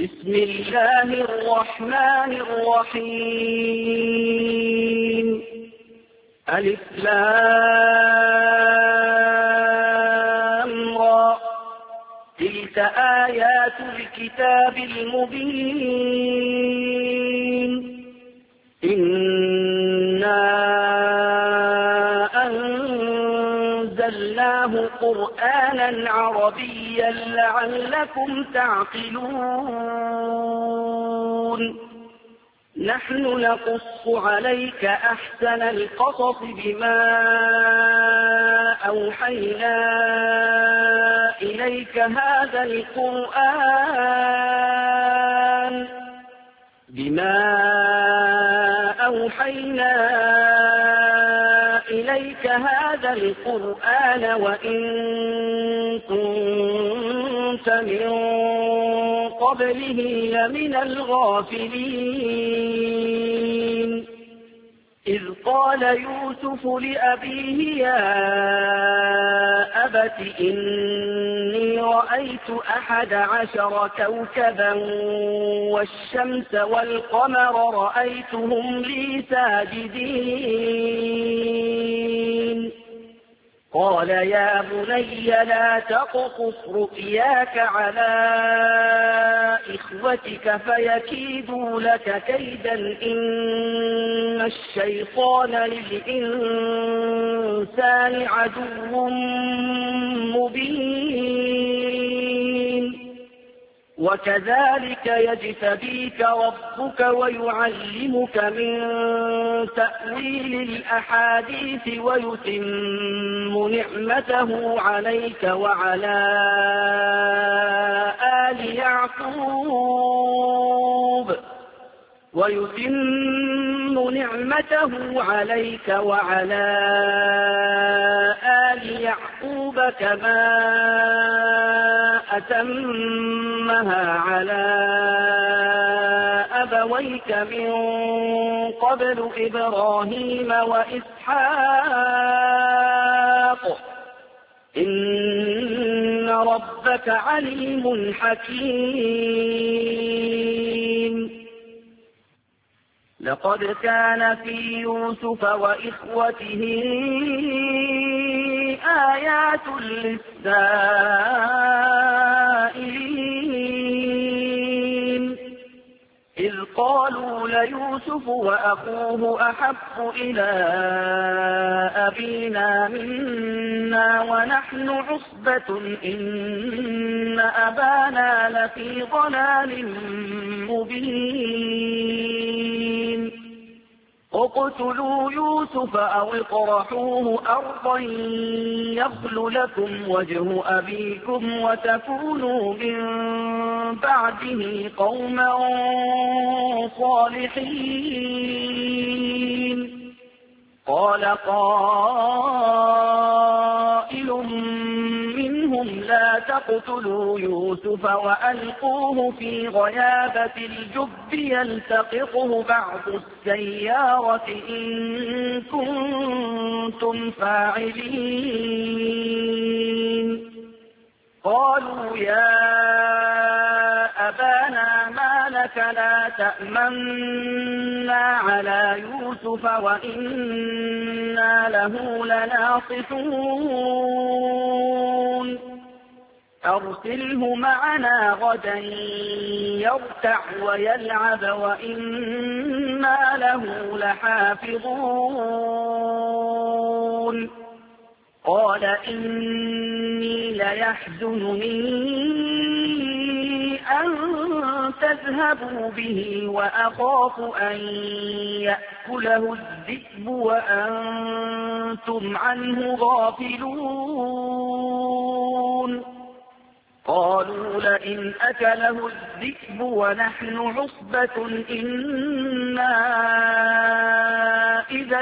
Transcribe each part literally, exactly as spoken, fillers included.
بسم الله الرحمن الرحيم ألف لام را تلك آيات الكتاب المبين إنا أنزلناه قرآنا عربيا لعلكم تعقلون نحن نقص عليك أحسن القصص بما أوحينا إليك هذا القرآن بما أوحينا إليك هذا القرآن وإن كنت من قبله لمن الغافلين إذ قال يوسف لأبيه يا أبت إني رأيت أحد عشر كوكبا والشمس والقمر رأيتهم لي ساجدين قال يا بني لا تقصص رؤياك على إخوتك فيكيدوا لك كيدا إن الشيطان للإنسان عدو مبين وكذلك يجتبيك ربك ويعلمك من تأويل الأحاديث ويتم نعمته عليك وعلى آل يعقوب ويتم نعمته عليك وعلى آل يعقوب كما أتمها على أبويك من قبل إبراهيم وإسحاق إن ربك عليم حكيم لقد كان في يوسف وإخوته آيات للسائلين إذ قالوا ليوسف وأخوه أحب إلى أبينا منا ونحن عصبة إن أبانا لفي ضلال مبين اقتلوا يوسف أو اطرحوه أرضا يخل لكم وجه أبيكم وتكونوا من بعده قوما صالحين قال قائل منهم لا تقتلوا يوسف وألقوه في غيابة الجب يلتقطه بعض السيارة إن كنتم فاعلين قالوا يا أبانا ما لك لا تأمنا على يوسف وإنا له لناصحون أرسله معنا غدا يرتع ويلعب وإنا له لحافظون قال إني ليحزنني أن تذهبوا به وأخاف أن يأكله الذئب وأنتم عنه غافلون قالوا لئن أكله الذئب ونحن عصبة إنا إذا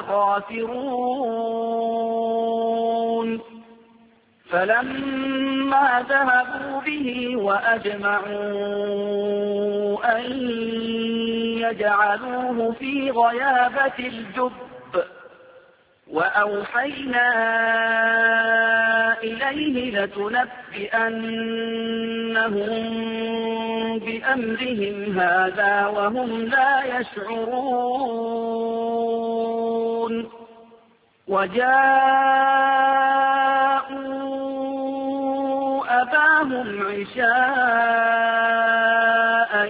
لخاسرون فلما ذهبوا به وأجمعوا أن يجعلوه في غيابة الجب وأوحينا إليه لتنبئنهم بأمرهم هذا وهم لا يشعرون وجاءوا أباهم عشاء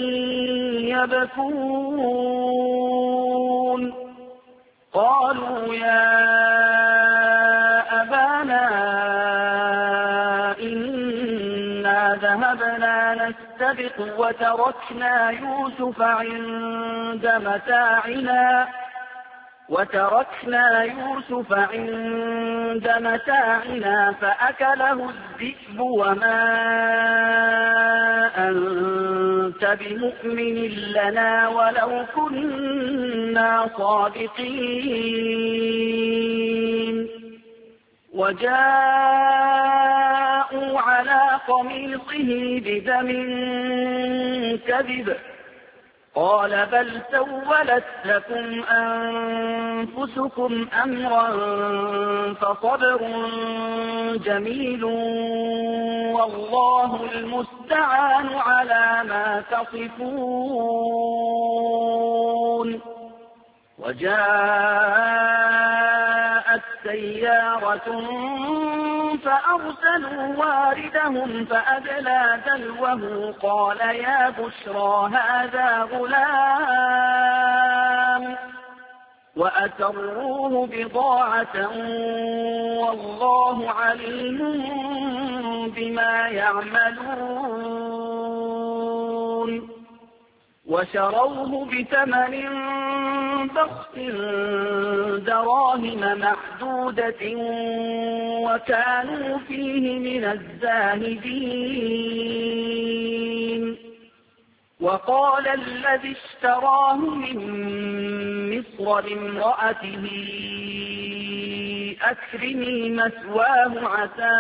يبكون قالوا يا أبانا إنا ذهبنا نستبق وتركنا يوسف عند متاعنا وتركنا يوسف عند متاعنا فأكله الذئب وما أنت بمؤمن لنا ولو كنا صادقين وجاءوا على قميصه بدم كذب قال بل سولت لكم أنفسكم أمرا فصبر جميل والله المستعان على ما تصفون وجاءت سيارة فأرسلوا واردهم فأدلى دلوه قال يا بشرى هذا غلام وأسروه بضاعة والله عليم بما يعملون وشروه بثمن بخس دراهم معدودة وكانوا فيه من الزاهدين وقال الذي اشتراه من مصر لامرأته أكرمي مثواه عسى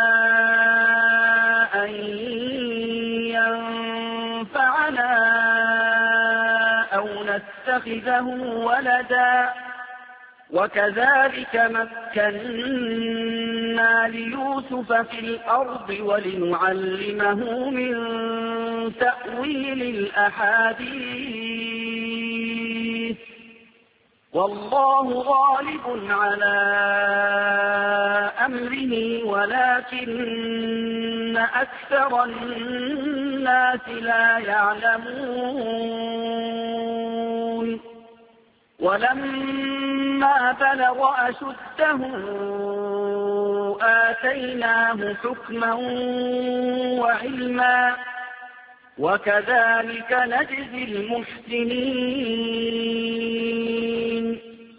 أن ينفعنا أو نتخذه ولدا وكذلك مكنا ليوسف في الأرض ولنعلمه من تأويل الأحاديث والله غالب على أمره ولكن أكثر الناس لا يعلمون ولما بلغ أشده آتيناه حكما وعلما وكذلك نجزي المحسنين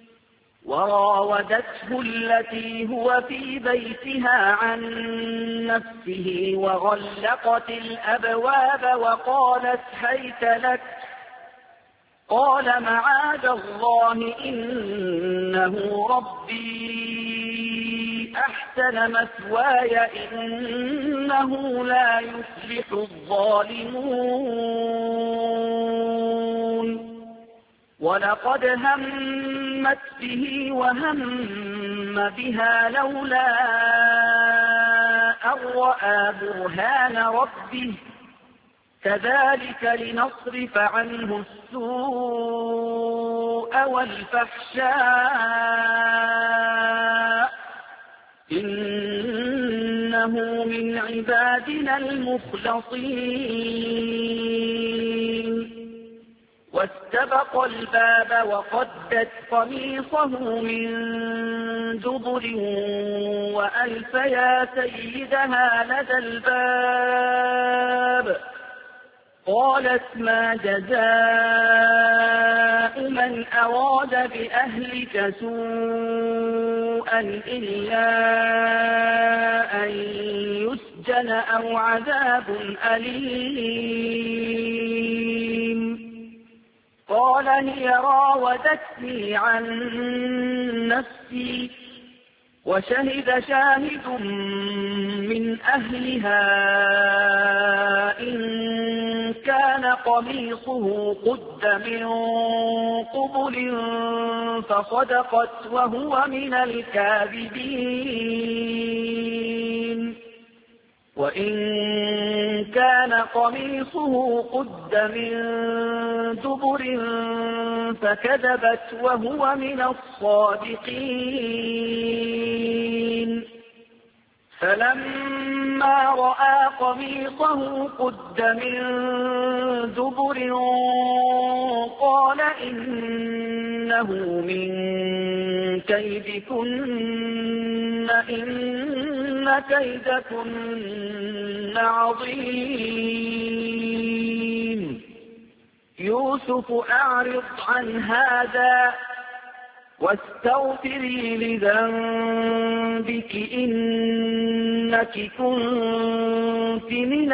وراودته التي هو في بيتها عن نفسه وغلقت الأبواب وقالت هيت لك قال معاذ الله إنه ربي أحسن مثواي إنه لا يفلح الظالمون ولقد همت به وهم بها لولا أن رأى برهان ربه كذلك لنصرف عنه السوء والفحشاء إنه من عبادنا المخلصين واستبق الباب وقدت قميصه من دبر وألف يا سيدها لدى الباب قالت ما جزاء من أراد بأهلك سوءا إلا أن يسجن أو عذاب أليم قال هي راودتني عن نفسي وشهد شاهد من أهلها إن كان قميصه قد من قبل فصدقت وهو من الكاذبين وإن كان قميصه قد من دبر فكذبت وهو من الصادقين فلما رأى قميصه قد من دبر قال إنه من كيدكن إن كيدكن عظيم يوسف أعرض عن هذا واستغفري لذنبك إنك كنت من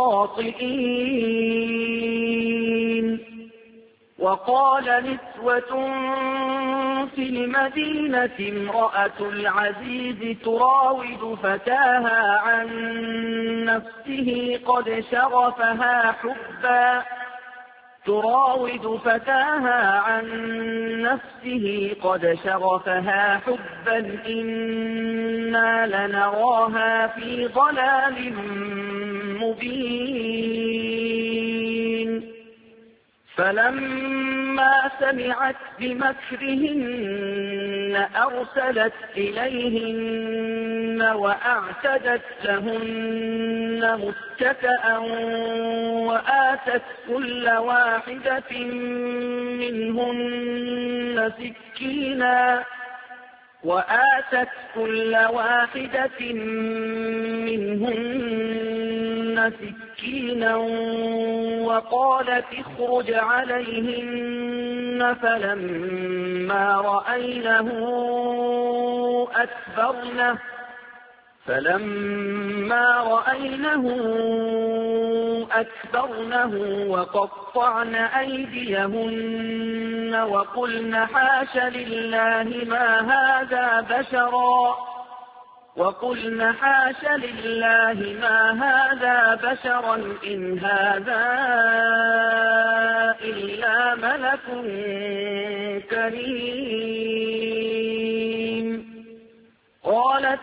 الخاطئين وقال نسوة في المدينة امرأة العزيز تراود فتاها عن نفسه قد شغفها حبا تراود فتاها عن نفسه قد شغفها حبا إنا لنراها في ضلال مبين فلما سمعت بمكرهن أرسلت إليهن وأعتدت لهن متكئا وآتت كل واحدة منهن سكينا وآتت كل واحدة منهن سكينا وقالت اخرج عليهن فلما رأينه أكبرنه فلما رأينه أكبرنه وقطعن أيديهن وقلن حاش لله ما هذا بشرا وقلن حاش لله ما هذا بشرا إن هذا إلا ملك كريم قالت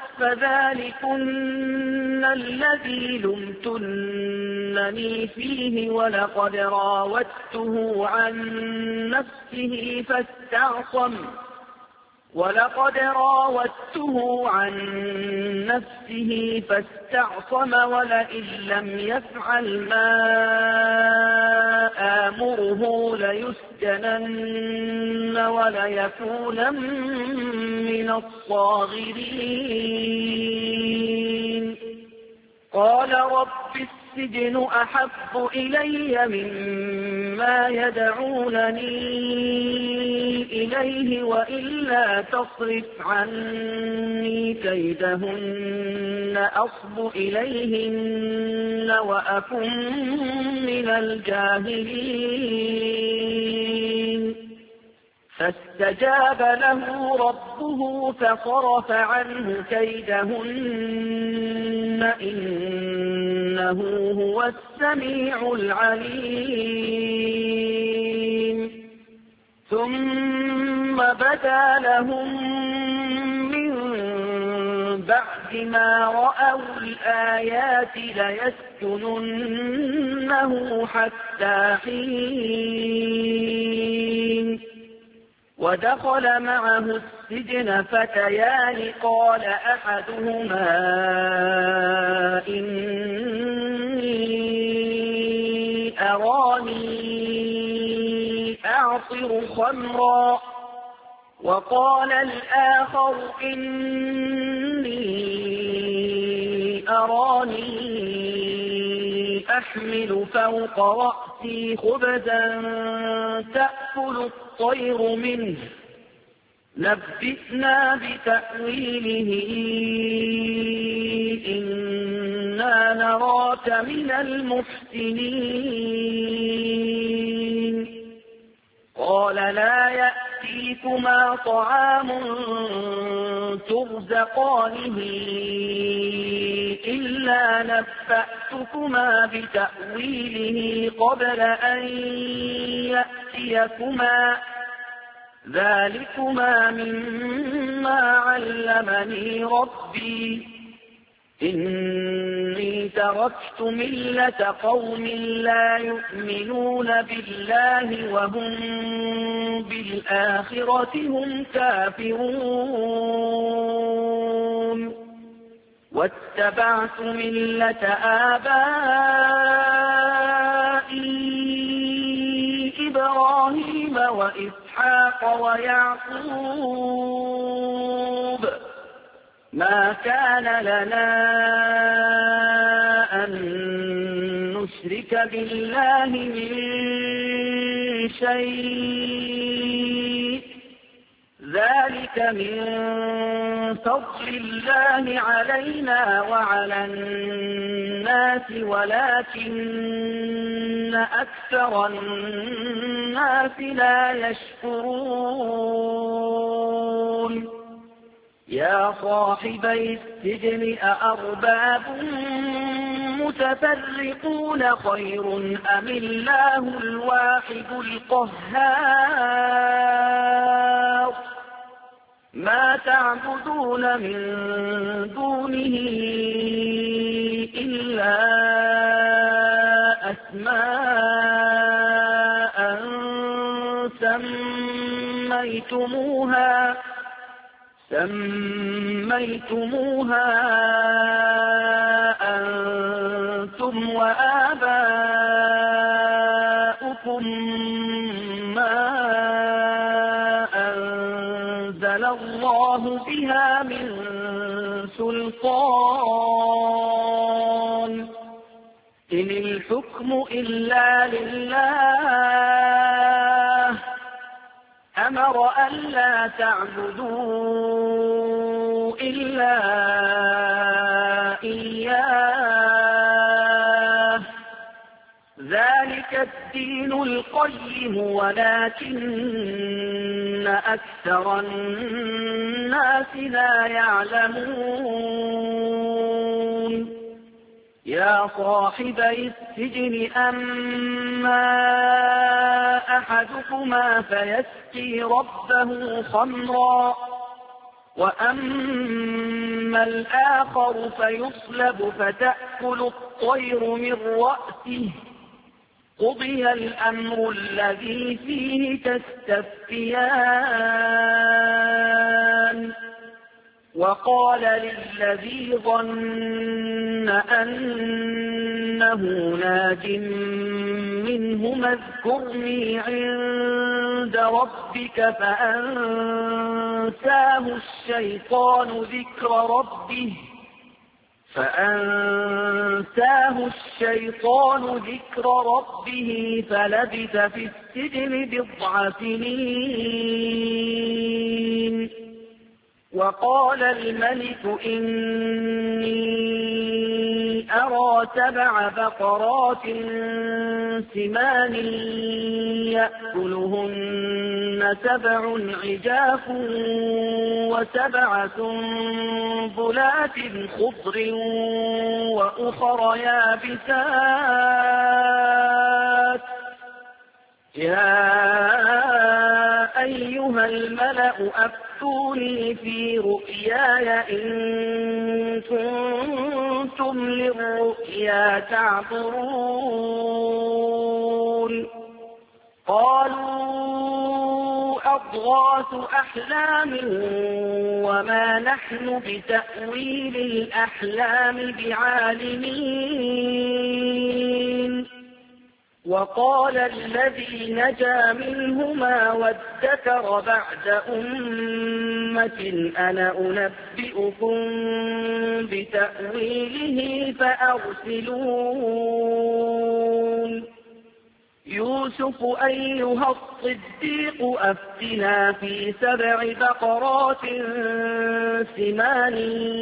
فذلكن الذي لمتنني فيه ولقد راودته عن نفسه فاستعصم ولقد راودته عن نفسه فاستعصم ولئن لم يفعل ما آمره ليسجنن وليكونن من الصاغرين قال رب السجن أحب إلي مما يدعونني إليه وإلا تصرف عني كيدهن أصب إليهن وأكن من الجاهلين فاستجاب له ربه فصرف عنه كيدهن إنه هو السميع العليم ثم بدا لهم من بعد ما رأوا الآيات ليسجننه حتى حين ودخل معه السجن فتيان قال أحدهما إني أراني أعصر خمرا وقال الآخر إني أراني أحمل فوق رأسي خبزا تأكل الطير منه نبئنا بتأويله إنا نراك من المحسنين قال لا يأتيكما طعام ترزقانه إلا نبأتكما نبأتكما بتأويله قبل أن يأتيكما ذلكما مما علمني ربي إني تركت ملة قوم لا يؤمنون بالله وهم بالآخرة هم كافرون واتبعت ملة آبائي إبراهيم وإسحاق ويعقوب ما كان لنا أن نشرك بالله من شيء ذلك من فضل الله علينا وعلى الناس ولكن أكثر الناس لا يشكرون يا صاحبي السجن أأرباب متفرقون خير أم الله الواحد القهار ما تعبدون من دونه إلا أسماء سميتموها سميتموها أنتم وآباؤكم ما أنزل الله بها من سلطان إن الحكم إلا لله أمر ألا تعبدوا إلا إياه ذلك الدين القيم ولكن أكثر الناس لا يعلمون يا صاحبي السجن أما أحدكما فيسقي ربه خمرا وأما الآخر فيصلب فتأكل الطير من رأسه قضي الأمر الذي فيه تستفتيان وقال للذي ظن أنه ناج منهما اذكرني عند ربك فأنساه الشيطان ذكر ربه فأنساه الشيطان ذكر ربه فلبث في السجن بضع سنين وقال الملك إني أرى سبع بقرات سمان يأكلهن سبع عجاف وسبع سنبلات خضر وأخر يابسات يا أيها الملأ أفتوني في رؤياي إن كنتم للرؤيا تعبرون قالوا أضغاث أحلام وما نحن بتأويل الأحلام بعالمين وقال الذي نجا منهما وادكر بعد أمة أنا أنبئكم بتأويله فأرسلون يوسف أيها الصديق أفتنا في سبع بقرات سمان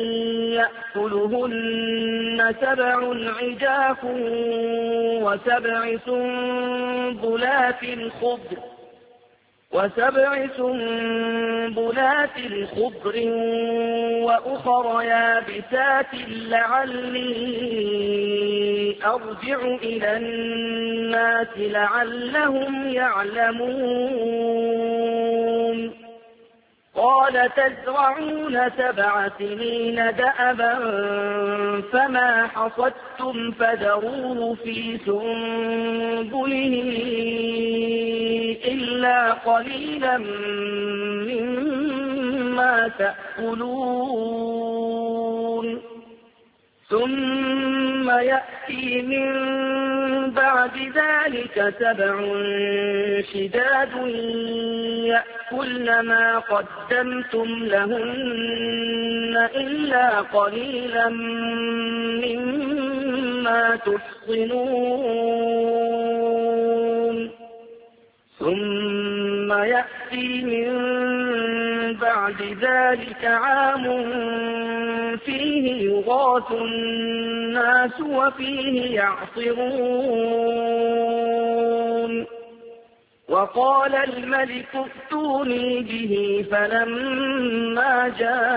يأكلهن سبع عجاف وسبع سنبلات خضر وسبع سنبلات خضر وأخر يابسات لعلي أرجع إلى الناس لعلهم يعلمون قال تزرعون سبع سنين دأبا فما حصدتم فذروه في سنبله إلا قليلا مما تأكلون ثم يأتي من بعد ذلك سبع شداد يأكلن ما قدمتم لهن إلا قليلا مما تحصنون ثم يأتي من بعد ذلك عام فيه يغاث الناس وفيه يعصرون وقال الملك ائتوني به فلما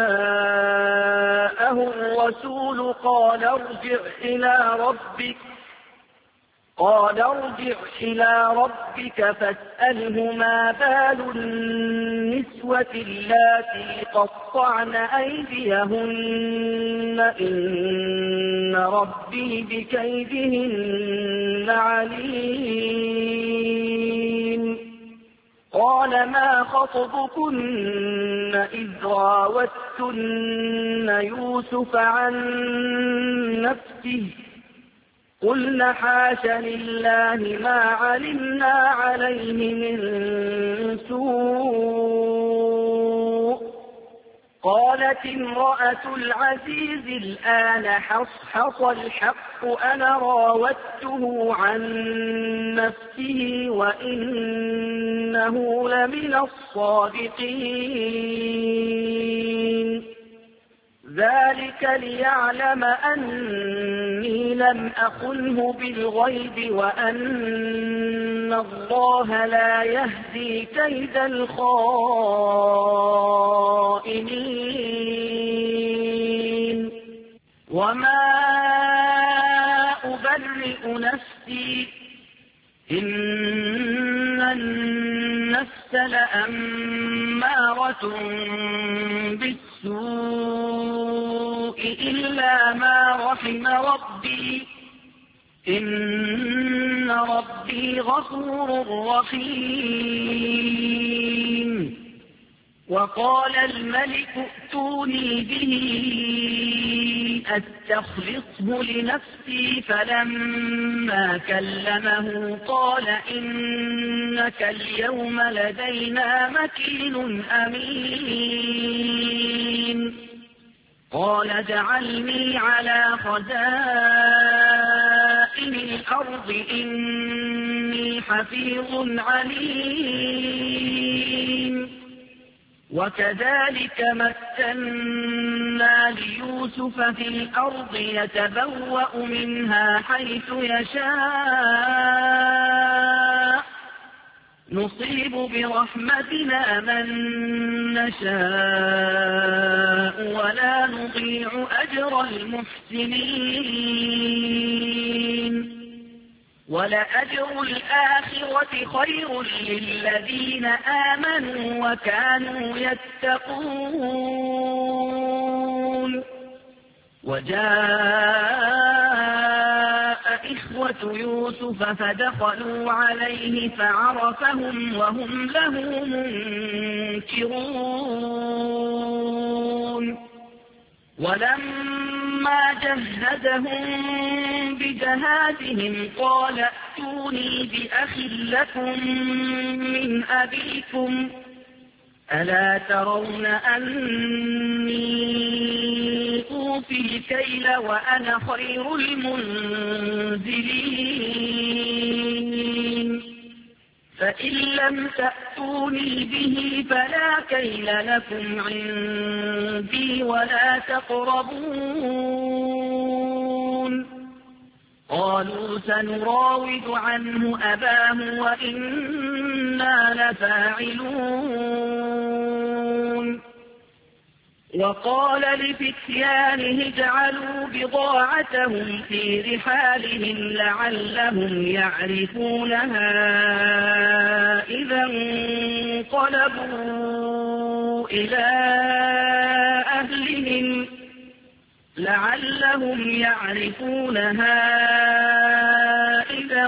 جاءه الرسول قال ارجع إلى ربك قال ارجع إلى ربك فاسأله ما بال النسوة اللاتي قطعن أيديهن إن ربي بكيدهن عليم قال ما خطبكن إذ راوتن يوسف عن نفسه قلنا حاش لله ما علمنا عليه من سوء قالت امرأة العزيز الآن حصحص الحق أنا راودته عن نفسه وإنه لمن الصادقين ذلك ليعلم أني لم أخنه بالغيب وأن الله لا يهدي كيد الخائنين وما أبرئ نفسي إن النفس لأمارة بالسوء إلا ما رحم ربي إن ربي غفور رحيم وقال الملك ائتوني به أستخلصه لنفسي فلما كلمه قال إنك اليوم لدينا مكين أمين قال اجعلني على خزائن الأرض إني حفيظ عليم وكذلك مكنا ليوسف في الأرض يتبوأ منها حيث يشاء نصيب برحمتنا من نشاء ولا نضيع أجر المحسنين ولأجر الآخرة خير للذين آمنوا وكانوا يتقون وجاء إخوة يوسف فدخلوا عليه فعرفهم وهم له منكرون ولما جهزهم بجهازهم قال ائتوني بأخ لكم من أبيكم ألا ترون أني أوفي الكيل وأنا خير المنزلين فإن لم تأتوني به فلا كيل لكم عندي ولا تقربون قالوا سنراود عنه أباه وإنا لفاعلون وقال لفتيانه اجعلوا بضاعتهم في رحالهم لعلهم يعرفونها إذا انقلبوا إلى أهلهم لعلهم يعرفونها إذا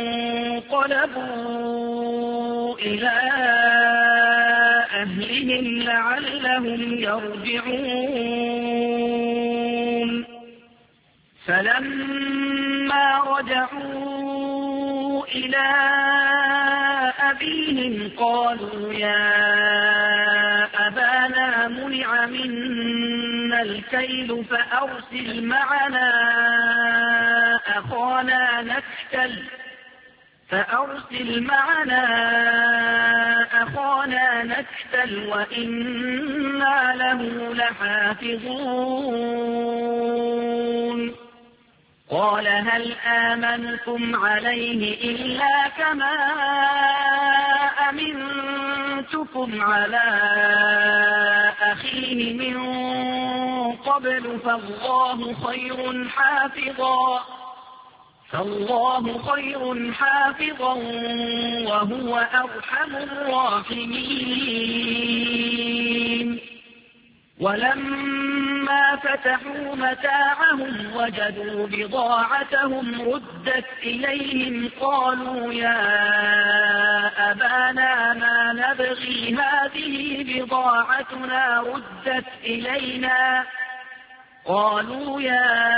انقلبوا إلى أهلهم لعلهم يرجعون فلما رجعوا إلى أبيهم قالوا يا أبانا منع منا الكيل فأرسل معنا أخانا نكتل فأرسل معنا أخانا نكتل وإنا له لحافظون قال هل آمنكم عليه إلا كما أمنتكم على أخيه من قبل فالله خير حافظا فالله خير حافظا وهو أرحم الراحمين ولما فتحوا متاعهم وجدوا بضاعتهم ردت إليهم قالوا يا أبانا ما نبغي هذه بضاعتنا ردت إلينا قالوا يا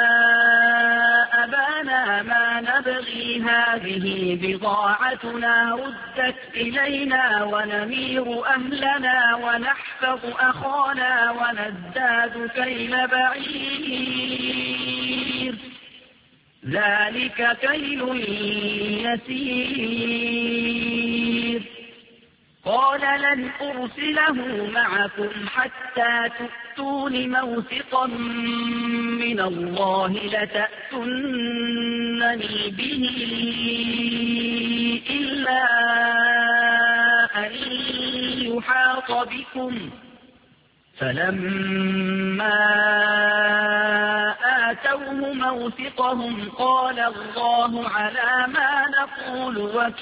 أبانا ما نبغي هذه بضاعتنا ردت إلينا ونمير أهلنا ونحفظ أخانا ونزداد كيل بعير ذلك كيل يسير قال لن أرسله معكم حتى تؤتون موثقا من الله لتأتونني به إلا أن يحاط بكم فلما آتوه موثقهم قال الله على ما نقول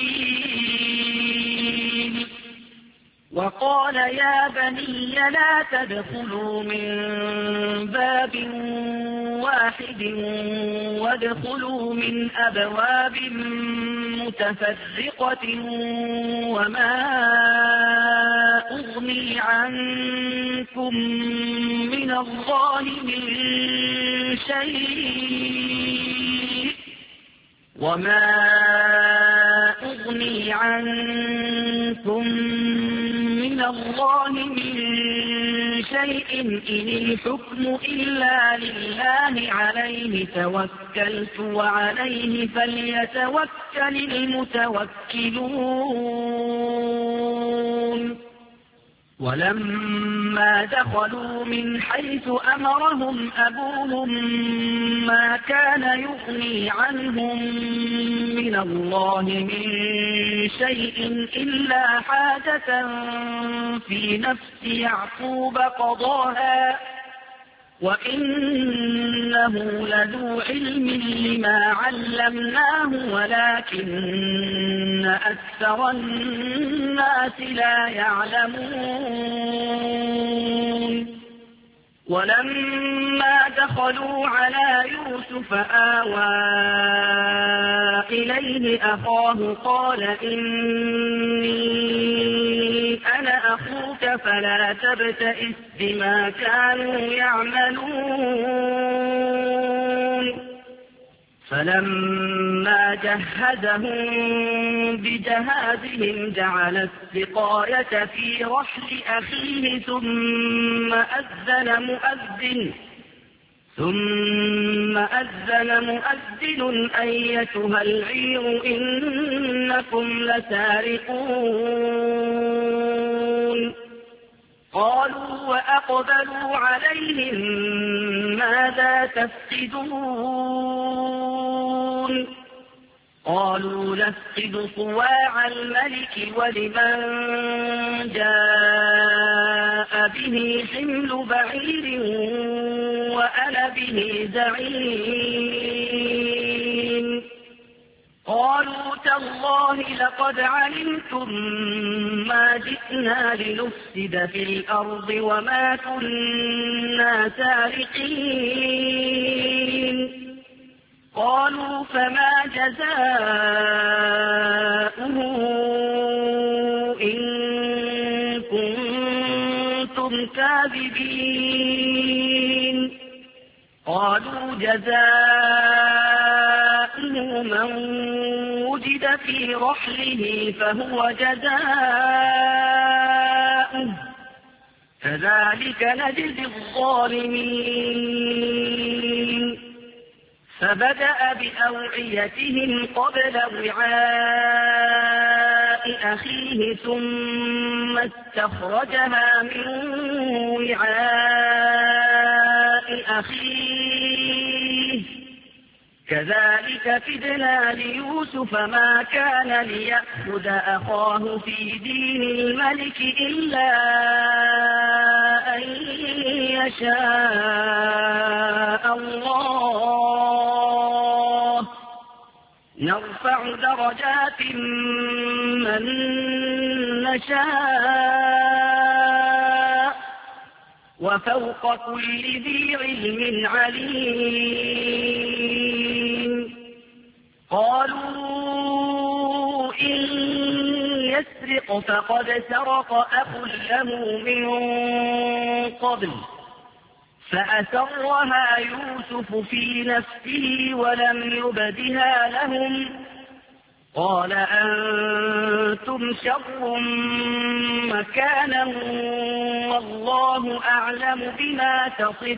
وكيل وقال يا بني لا تدخلوا من باب واحد وادخلوا من أبواب متفرقة وما أغني عنكم من الله من شيء وما أغني عنكم من الله من شيء إن الحكم إلا لله عليه توكلت وعليه فليتوكل المتوكلون ولما دخلوا من حيث أمرهم أبوهم ما كان يغني عنهم من الله من شيء إلا حاجة في نفس يعقوب قضاها وإنه لذو علم لما علمناه ولكن أكثر الناس لا يعلمون ولما دخلوا على يوسف آوى إليه أخاه قال إني أنا أخوك فلا تبتئس بما كانوا يعملون فلما جهزهم بجهازهم جعل السقاية في رحل أخيه ثم أذن مؤذن ثم أذن مؤذن أيتها العير إنكم لسارقون قالوا وأقبلوا عليهم ماذا تفقدون قالوا نفقد صواع الملك ولمن جاء به حمل بعير وأنا به زعيم قالوا تالله لقد علمتم ما جئنا لنفسد في الأرض وما كنا سارقين قالوا فما جزاؤه إن كنتم كاذبين قالوا جزاؤه من وجد في رحله فهو جزاؤه كذلك نجزي الظالمين فبدأ بأوعيتهم قبل وعاء أخيه ثم استخرجها من وعاء أخيه كذلك كدنا ليوسف ما كان ليأخذ أخاه في دين الملك إلا أن يشاء الله نرفع درجات من نشاء وفوق كل ذي علم عليم قالوا إن يسرق فقد سرق أخ له من قبل فأسرها يوسف في نفسه ولم يبدها لهم قال أنتم شر مكانا والله أعلم بما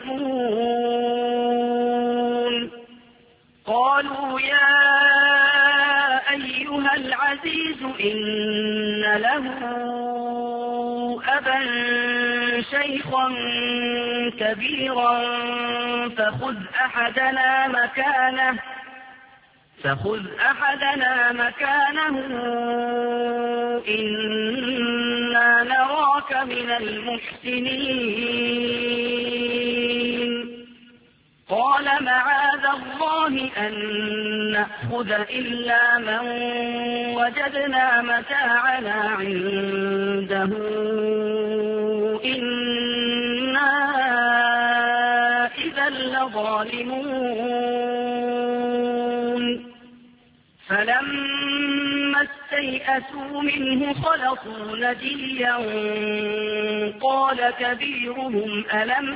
تصفون قالوا يا أيها العزيز إن له أبا شيخا كبيرا فخذ أحدنا مكانه فخذ أحدنا مكانه إنا نراك من المحسنين قال معاذ الله أن نأخذ إلا من وجدنا متاعنا عنده إنا إذا لظالمون فلما استيئسوا منه خلصوا نجيا قال كبيرهم ألم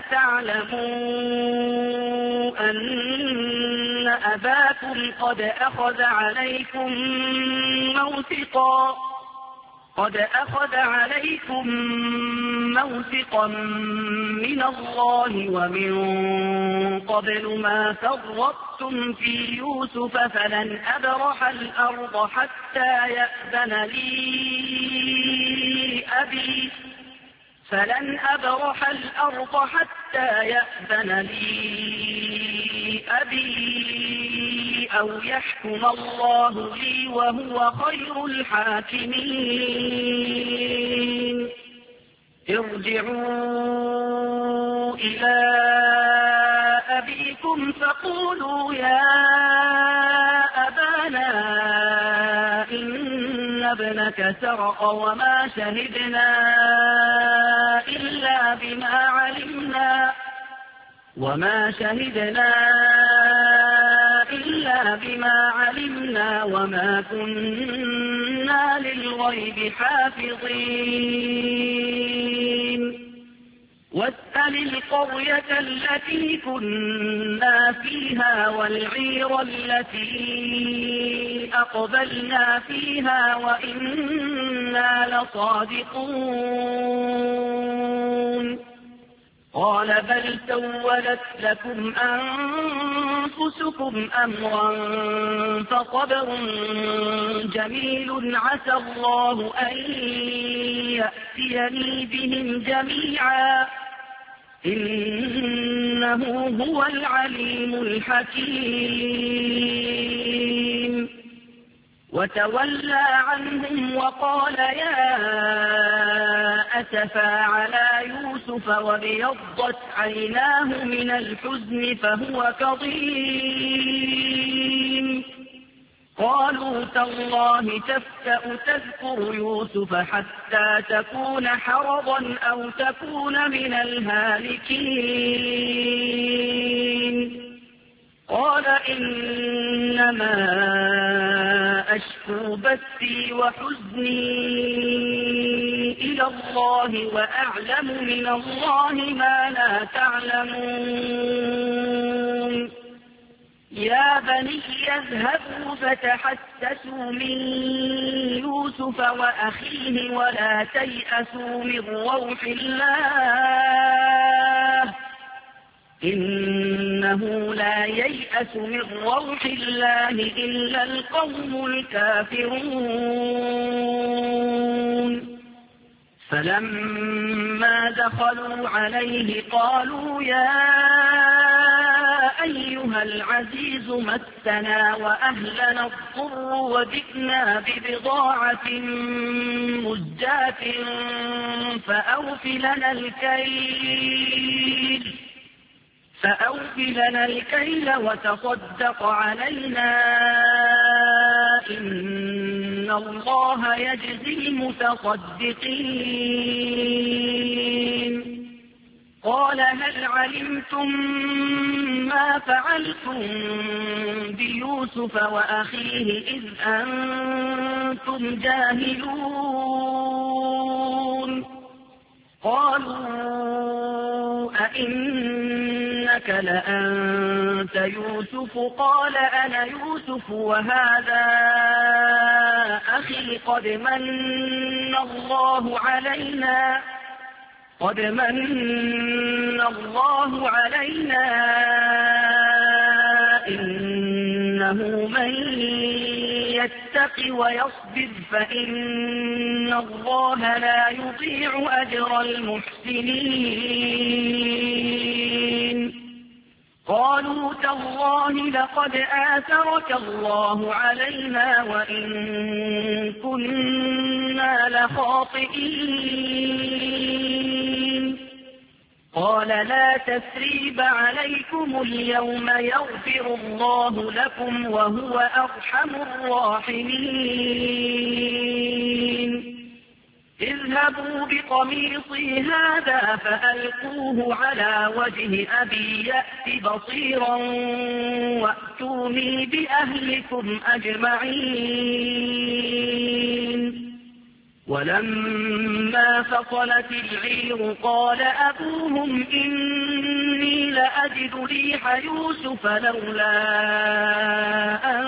تعلموا أن أباكم قد أخذ عليكم موثقا قد أخذ عليكم موثقا من الله ومن قبل ما فرطتم في يوسف فلن أبرح الأرض حتى يأذن لي أبي فلن أبرح الأرض حتى يأذن لي أبي أو يحكم الله لي وهو خير الحاكمين ارجعوا إلى أبيكم فقولوا يا أبانا إن ابنك سرق وما شهدنا إلا بما علمنا وما شهدنا إلا بما علمنا وما كنا للغيب حافظين واسأل القرية التي كنا فيها والعير التي أقبلنا فيها وإنا لصادقون قال بل سولت لكم أنفسكم أمرا فصبر جميل عسى الله أن يأتيني بهم جميعا إنه هو العليم الحكيم وتولى عنهم وقال يا أسفا على يوسف وابيضت عيناه من الحزن فهو كظيم قالوا تالله تفتأ تذكر يوسف حتى تكون حرضا أو تكون من الهالكين قال إنما أشكو بثي وحزني إلى الله وأعلم من الله ما لا تعلمون يا بني اذهبوا فتحسسوا من يوسف وأخيه ولا تيأسوا من روح الله إنه لا ييأس من روح الله إلا القوم الكافرون فلما دخلوا عليه قالوا يا أيها العزيز مسنا وأهلنا الضر وجئنا ببضاعة مزجاة فأوف لنا الكيل فأوف لنا الكيل وتصدق علينا إن الله يجزي المتصدقين قال هل علمتم ما فعلتم بيوسف وأخيه إذ أنتم جاهلون قالوا أئنك لأنت يوسف قال أنا يوسف وهذا أخي قد من الله علينا قد من الله علينا إنه من يتق ويصبر فإن الله لا يضيع أجر المحسنين قالوا تالله لقد آثرك الله علينا وإن كنا لخاطئين قال لا تثريب عليكم اليوم يغفر الله لكم وهو أرحم الراحمين اذهبوا بقميصي هذا فألقوه على وجه أبي يأت بصيرا وأتوني بأهلكم أجمعين ولما فصلت العير قال أبوهم إني لأجد ريح يوسف لولا أن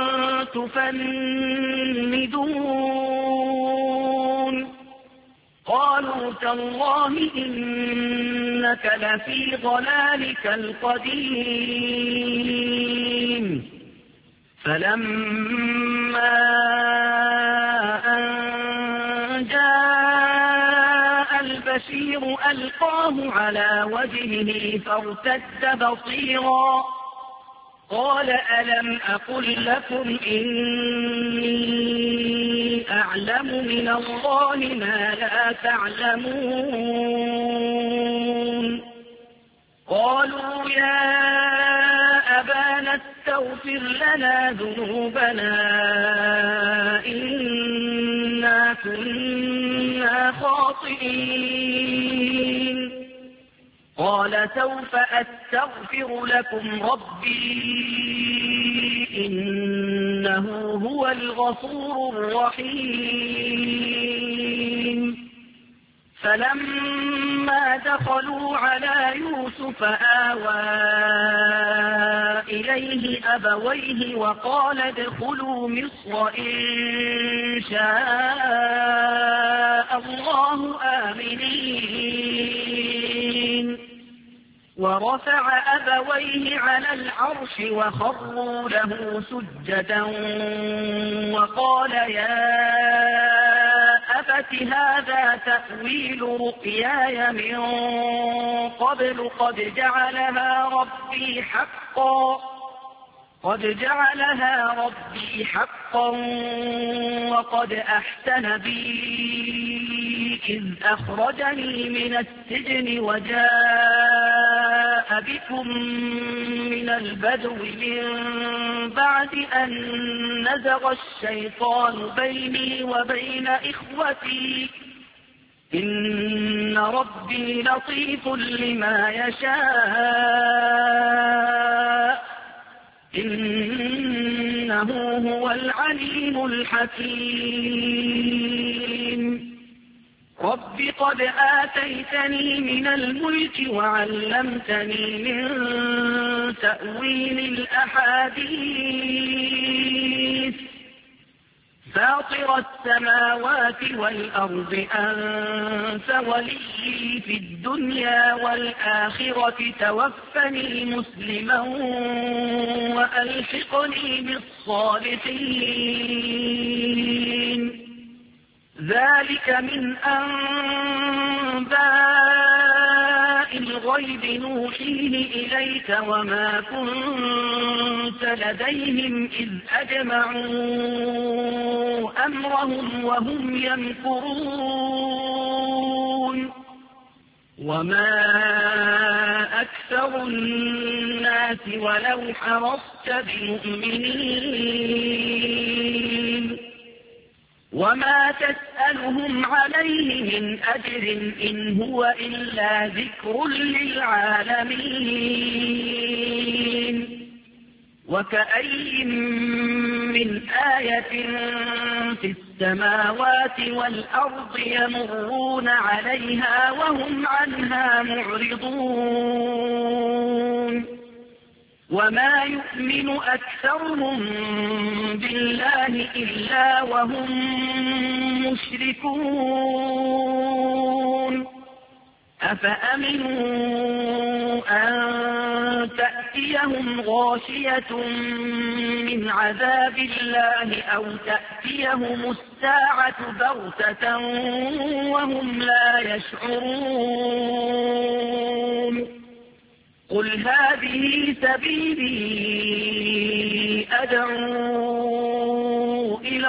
تفندون قالوا تالله إنك لفي ضلالك القديم فلما أن جاء البشير ألقاه على وجهه فارتد بصيرا قال ألم أقل لكم إني أعلم من الله ما لا تعلمون قالوا يا أبانا استغفر لنا ذنوبنا إنا كنا خاطئين قال سوف أستغفر لكم ربي إنه هو الغفور الرحيم فلما دخلوا على يوسف آوى إليه أبويه وقال ادخلوا مصر إن شاء الله آمنين ورفع أبويه على العرش وخروا له سجدا وقال يا أبت هذا تأويل رؤياي من قبل قد جعلها ربي حقا قد جعلها ربي حقا وقد أحسن بي إذ أخرجني من السجن وجاء بكم من البدو من بعد أن نزغ الشيطان بيني وبين إخوتي إن ربي لطيف لما يشاء إنه هو العليم الحكيم رب قد آتيتني من الملك وعلمتني من تأويل الأحاديث فاطر السماوات والأرض أنت ولي في الدنيا والآخرة توفني مسلما وألحقني بالصالحين ذلك من أنباء الغيب نوحيه إليك وما كنت لديهم إذ أجمعوا أمرهم وهم يمكرون وما أكثر الناس ولو حرصت بمؤمنين وما تسألهم عليه من أجر إن هو إلا ذكر للعالمين وكأي من آية في السماوات والأرض يمرون عليها وهم عنها معرضون وما يؤمن أكثرهم بالله إلا وهم مشركون أفأمنوا أن تأتيهم غاشية من عذاب الله أو تأتيهم الساعة بغتة وهم لا يشعرون قل هذه سبيلي أدعو إلى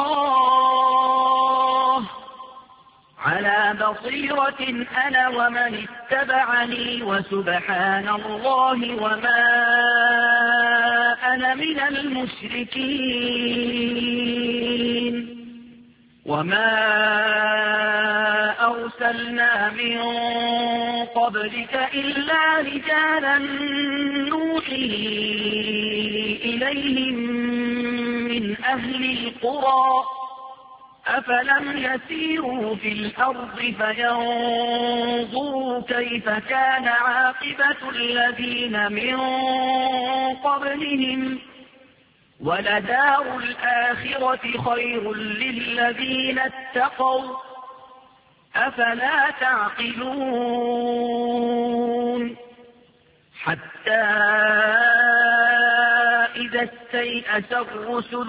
الله على بصيرة أنا ومن اتبعني وسبحان الله وما أنا من المشركين وما أرسلنا من قبلك إلا رجالا نوحي إليهم من أهل القرى أفلم يسيروا في الأرض فينظروا كيف كان عاقبة الذين من قبلهم ولدار الآخرة خير للذين اتقوا أفلا تعقلون حتى إذا استيأس الرسل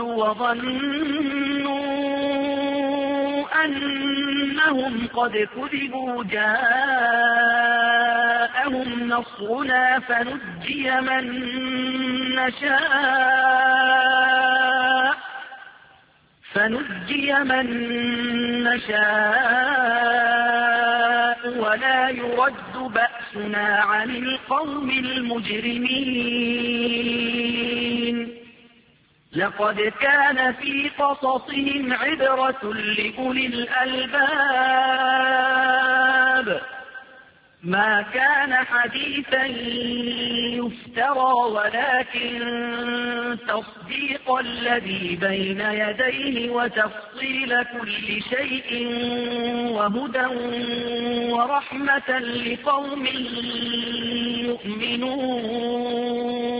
وظنوا أنهم قد كذبوا جاءهم نصرنا فنجي من نشاء فنجي من نشاء ولا يرد بأسنا عن القوم المجرمين لقد كان في قصصهم عبرة لأولي الألباب ما كان حديثا يفترى ولكن تصديق الذي بين يديه وتفصيل كل شيء وهدى ورحمة لقوم يؤمنون